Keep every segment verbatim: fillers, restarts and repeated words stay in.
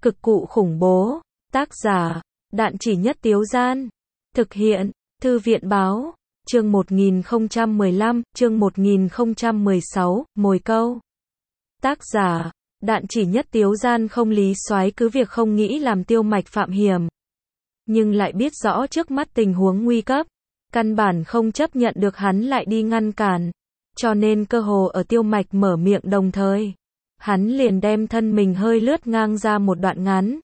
Cực cụ khủng bố. Tác giả, Đạn Chỉ Nhất Tiếu Gian. Thực hiện, Thư viện Báo. Chương một nghìn không trăm mười lăm, chương một nghìn không trăm mười sáu, mồi câu. Tác giả, Đạn Chỉ Nhất Tiếu Gian. Không Lý Soái cứ việc không nghĩ làm Tiêu Mạch phạm hiểm, nhưng lại biết rõ trước mắt tình huống nguy cấp, căn bản không chấp nhận được hắn lại đi ngăn cản, cho nên cơ hồ ở Tiêu Mạch mở miệng đồng thời, hắn liền đem thân mình hơi lướt ngang ra một đoạn ngắn,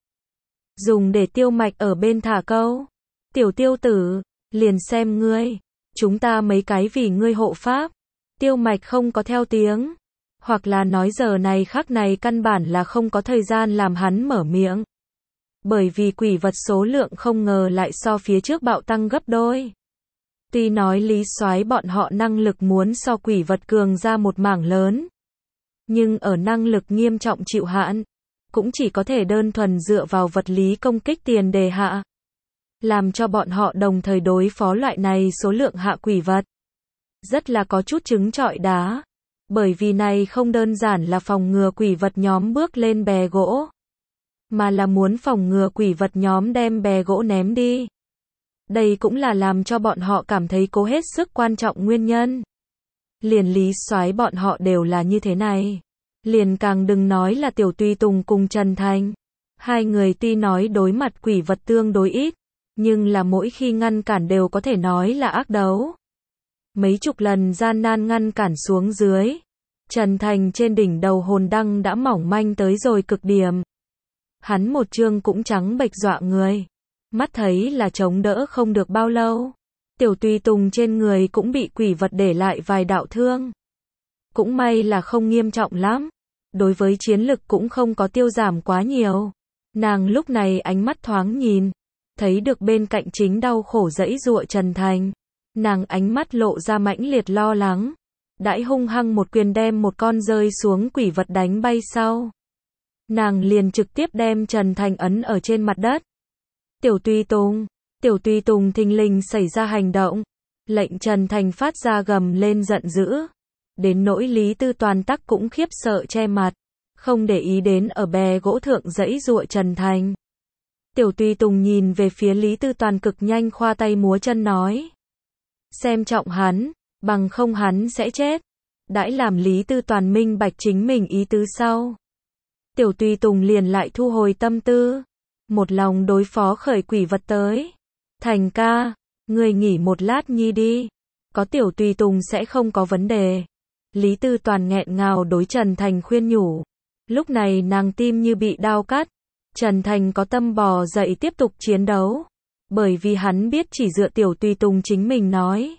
dùng để Tiêu Mạch ở bên thả câu. Tiểu Tiêu tử, liền xem ngươi, chúng ta mấy cái vì ngươi hộ pháp. Tiêu Mạch không có theo tiếng, hoặc là nói giờ này khắc này căn bản là không có thời gian làm hắn mở miệng. Bởi vì quỷ vật số lượng không ngờ lại so phía trước bạo tăng gấp đôi. Tuy nói Lý Soái bọn họ năng lực muốn so quỷ vật cường ra một mảng lớn, nhưng ở năng lực nghiêm trọng chịu hạn, cũng chỉ có thể đơn thuần dựa vào vật lý công kích tiền đề hạ, làm cho bọn họ đồng thời đối phó loại này số lượng hạ quỷ vật. Rất là có chút trứng trọi đá, bởi vì này không đơn giản là phòng ngừa quỷ vật nhóm bước lên bè gỗ, mà là muốn phòng ngừa quỷ vật nhóm đem bè gỗ ném đi. Đây cũng là làm cho bọn họ cảm thấy cố hết sức quan trọng nguyên nhân. Liền Lý Soái bọn họ đều là như thế này, liền càng đừng nói là Tiểu Tùy Tùng cùng Trần Thành. Hai người tuy nói đối mặt quỷ vật tương đối ít, nhưng là mỗi khi ngăn cản đều có thể nói là ác đấu. Mấy chục lần gian nan ngăn cản xuống dưới, Trần Thành trên đỉnh đầu hồn đăng đã mỏng manh tới rồi cực điểm. Hắn một chương cũng trắng bệch dọa người, mắt thấy là chống đỡ không được bao lâu. Tiểu Tùy Tùng trên người cũng bị quỷ vật để lại vài đạo thương. Cũng may là không nghiêm trọng lắm, đối với chiến lực cũng không có tiêu giảm quá nhiều. Nàng lúc này ánh mắt thoáng nhìn, thấy được bên cạnh chính đau khổ giãy giụa Trần Thành. Nàng ánh mắt lộ ra mãnh liệt lo lắng, đãi hung hăng một quyền đem một con rơi xuống quỷ vật đánh bay sau. Nàng liền trực tiếp đem Trần Thành ấn ở trên mặt đất. Tiểu Tùy Tùng, Tiểu Tùy Tùng thình lình xảy ra hành động, lệnh Trần Thành phát ra gầm lên giận dữ. Đến nỗi Lý Tư Toàn tắc cũng khiếp sợ che mặt, không để ý đến ở bè gỗ thượng giãy giụa Trần Thành. Tiểu Tùy Tùng nhìn về phía Lý Tư Toàn cực nhanh khoa tay múa chân nói: xem trọng hắn, bằng không hắn sẽ chết. Đãi làm Lý Tư Toàn minh bạch chính mình ý tứ sau, Tiểu Tùy Tùng liền lại thu hồi tâm tư, một lòng đối phó khởi quỷ vật tới. Thành ca, ngươi nghỉ một lát nhi đi, có Tiểu Tùy Tùng sẽ không có vấn đề. Lý Tư Toàn nghẹn ngào đối Trần Thành khuyên nhủ. Lúc này nàng tim như bị đao cắt. Trần Thành có tâm bò dậy tiếp tục chiến đấu, bởi vì hắn biết chỉ dựa Tiểu Tùy Tùng chính mình nói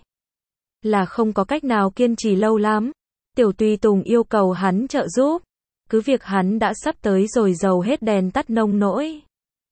là không có cách nào kiên trì lâu lắm. Tiểu Tùy Tùng yêu cầu hắn trợ giúp, cứ việc hắn đã sắp tới rồi dầu hết đèn tắt nông nỗi.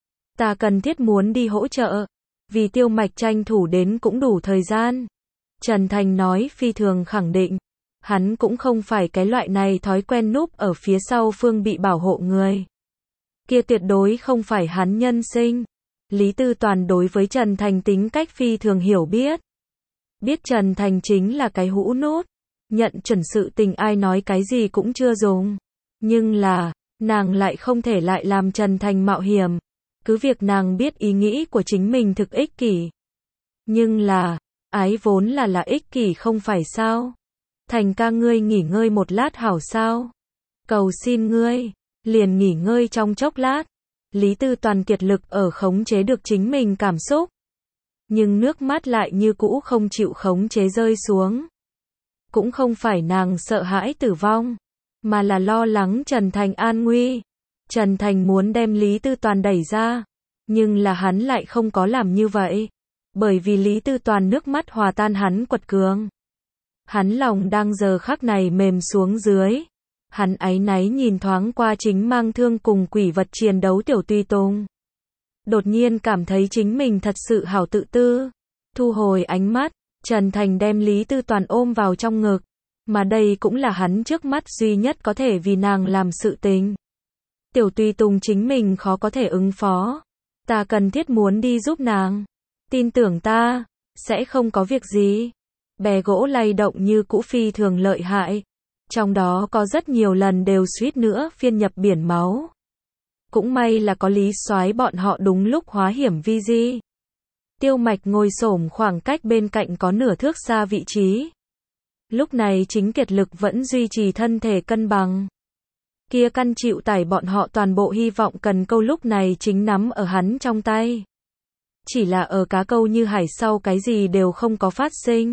Ta cần thiết muốn đi hỗ trợ, vì Tiêu Mạch tranh thủ đến cũng đủ thời gian. Trần Thành nói phi thường khẳng định, hắn cũng không phải cái loại này thói quen núp ở phía sau phương bị bảo hộ người. Kia tuyệt đối không phải hắn nhân sinh. Lý Tư Toàn đối với Trần Thành tính cách phi thường hiểu biết. Biết Trần Thành chính là cái hũ nút, nhận chuẩn sự tình ai nói cái gì cũng chưa dùng. Nhưng là, nàng lại không thể lại làm Trần Thành mạo hiểm. Cứ việc nàng biết ý nghĩ của chính mình thực ích kỷ. Nhưng là, ái vốn là là ích kỷ không phải sao? Thành ca ngươi nghỉ ngơi một lát hảo sao? Cầu xin ngươi, liền nghỉ ngơi trong chốc lát. Lý Tư Toàn kiệt lực ở khống chế được chính mình cảm xúc, nhưng nước mắt lại như cũ không chịu khống chế rơi xuống. Cũng không phải nàng sợ hãi tử vong, mà là lo lắng Trần Thành an nguy. Trần Thành muốn đem Lý Tư Toàn đẩy ra, nhưng là hắn lại không có làm như vậy, bởi vì Lý Tư Toàn nước mắt hòa tan hắn quật cường. Hắn lòng đang giờ khắc này mềm xuống dưới. Hắn áy náy nhìn thoáng qua chính mang thương cùng quỷ vật chiến đấu Tiểu Tùy Tùng. Đột nhiên cảm thấy chính mình thật sự hảo tự tư. Thu hồi ánh mắt, Trần Thành đem Lý Tư Toàn ôm vào trong ngực. Mà đây cũng là hắn trước mắt duy nhất có thể vì nàng làm sự tình. Tiểu Tùy Tùng chính mình khó có thể ứng phó. Ta cần thiết muốn đi giúp nàng. Tin tưởng ta, sẽ không có việc gì. Bè gỗ lay động như cũ phi thường lợi hại. Trong đó có rất nhiều lần đều suýt nữa phiên nhập biển máu. Cũng may là có Lý Soái bọn họ đúng lúc hóa hiểm vi di. Tiêu Mạch ngồi xổm khoảng cách bên cạnh có nửa thước xa vị trí. Lúc này chính kiệt lực vẫn duy trì thân thể cân bằng. Kia căn chịu tải bọn họ toàn bộ hy vọng cần câu lúc này chính nắm ở hắn trong tay. Chỉ là ở cá câu như hải sau cái gì đều không có phát sinh.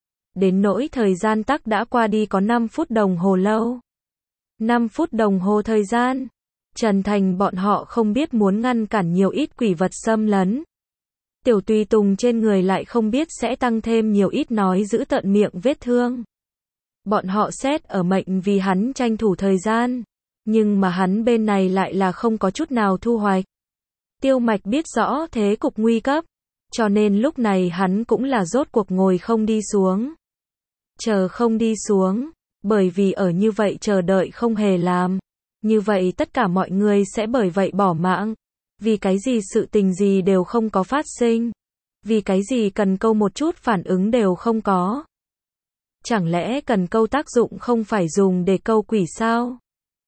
Đến nỗi thời gian tắc đã qua đi có năm phút đồng hồ lâu. năm phút đồng hồ thời gian. Trần Thành bọn họ không biết muốn ngăn cản nhiều ít quỷ vật xâm lấn. Tiểu Tùy Tùng trên người lại không biết sẽ tăng thêm nhiều ít nói giữ tận miệng vết thương. Bọn họ xét ở mệnh vì hắn tranh thủ thời gian. Nhưng mà hắn bên này lại là không có chút nào thu hoạch. Tiêu Mạch biết rõ thế cục nguy cấp. Cho nên lúc này hắn cũng là rốt cuộc ngồi không đi xuống. Chờ không đi xuống. Bởi vì ở như vậy chờ đợi không hề làm. Như vậy tất cả mọi người sẽ bởi vậy bỏ mạng. Vì cái gì sự tình gì đều không có phát sinh. Vì cái gì cần câu một chút phản ứng đều không có. Chẳng lẽ cần câu tác dụng không phải dùng để câu quỷ sao?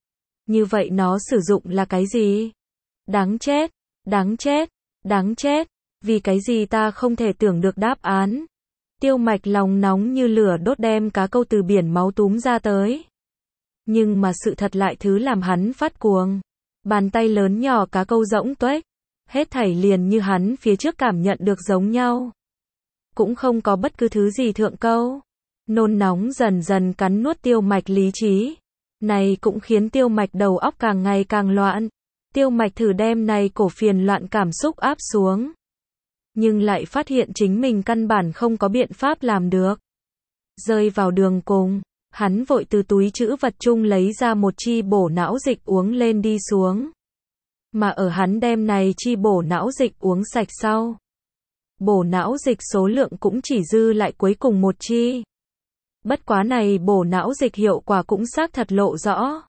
Như vậy nó sử dụng là cái gì? Đáng chết, đáng chết, đáng chết. Vì cái gì ta không thể tưởng được đáp án. Tiêu Mạch lòng nóng như lửa đốt đem cá câu từ biển máu túm ra tới. Nhưng mà sự thật lại thứ làm hắn phát cuồng. Bàn tay lớn nhỏ cá câu rỗng tuếch. Hết thảy liền như hắn phía trước cảm nhận được giống nhau. Cũng không có bất cứ thứ gì thượng câu. Nôn nóng dần dần cắn nuốt Tiêu Mạch lý trí. Này cũng khiến Tiêu Mạch đầu óc càng ngày càng loạn. Tiêu Mạch thử đem này cổ phiền loạn cảm xúc áp xuống. Nhưng lại phát hiện chính mình căn bản không có biện pháp làm được. Rơi vào đường cùng, hắn vội từ túi trữ vật chung lấy ra một chi bổ não dịch uống lên đi xuống. Mà ở hắn đem này chi bổ não dịch uống sạch sau. Bổ não dịch số lượng cũng chỉ dư lại cuối cùng một chi. Bất quá này bổ não dịch hiệu quả cũng xác thật lộ rõ.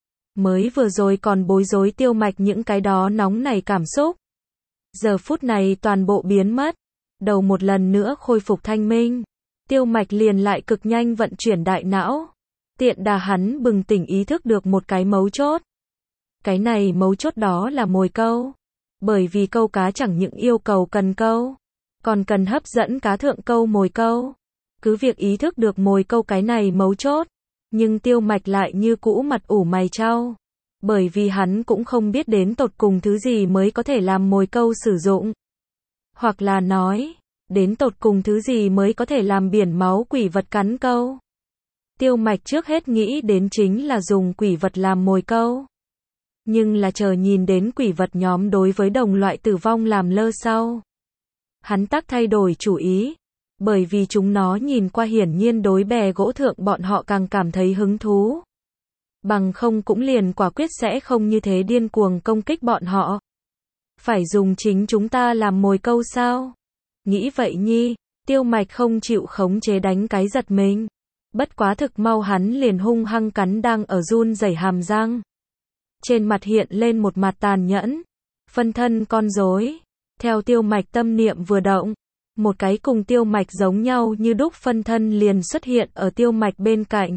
Mới vừa rồi còn bối rối Tiêu Mạch những cái đó nóng này cảm xúc. Giờ phút này toàn bộ biến mất. Đầu một lần nữa khôi phục thanh minh. Tiêu Mạch liền lại cực nhanh vận chuyển đại não. Tiện đà hắn bừng tỉnh ý thức được một cái mấu chốt. Cái này mấu chốt đó là mồi câu. Bởi vì câu cá chẳng những yêu cầu cần câu. Còn cần hấp dẫn cá thượng câu mồi câu. Cứ việc ý thức được mồi câu cái này mấu chốt. Nhưng Tiêu Mạch lại như cũ mặt ủ mày chau. Bởi vì hắn cũng không biết đến tột cùng thứ gì mới có thể làm mồi câu sử dụng. Hoặc là nói, đến tột cùng thứ gì mới có thể làm biển máu quỷ vật cắn câu. Tiêu Mạch trước hết nghĩ đến chính là dùng quỷ vật làm mồi câu. Nhưng là chờ nhìn đến quỷ vật nhóm đối với đồng loại tử vong làm lơ sau. Hắn tắc thay đổi chủ ý. Bởi vì chúng nó nhìn qua hiển nhiên đối bè gỗ thượng bọn họ càng cảm thấy hứng thú. Bằng không cũng liền quả quyết sẽ không như thế điên cuồng công kích bọn họ. Phải dùng chính chúng ta làm mồi câu sao? Nghĩ vậy nhi, Tiêu Mạch không chịu khống chế đánh cái giật mình. Bất quá thực mau hắn liền hung hăng cắn đang ở run rẩy hàm răng. Trên mặt hiện lên một mặt tàn nhẫn. Phân thân con rối. Theo Tiêu Mạch tâm niệm vừa động. Một cái cùng Tiêu Mạch giống nhau như đúc phân thân liền xuất hiện ở Tiêu Mạch bên cạnh.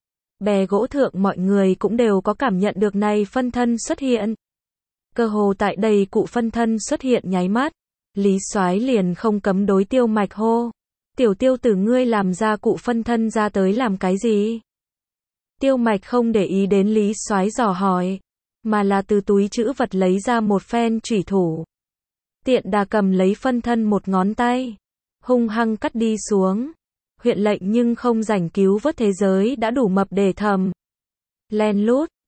Bè gỗ thượng mọi người cũng đều có cảm nhận được này phân thân xuất hiện. Cơ hồ tại đây cụ phân thân xuất hiện nháy mắt. Lý Soái liền không cấm đối Tiêu Mạch hô. Tiểu Tiêu tử ngươi làm ra cụ phân thân ra tới làm cái gì? Tiêu Mạch không để ý đến Lý Soái dò hỏi. Mà là từ túi trữ vật lấy ra một phen chủy thủ. Tiện đà cầm lấy phân thân một ngón tay. Hung hăng cắt đi xuống. Huyện lệnh nhưng không rảnh cứu vớt thế giới đã đủ mập để thầm. Len lút,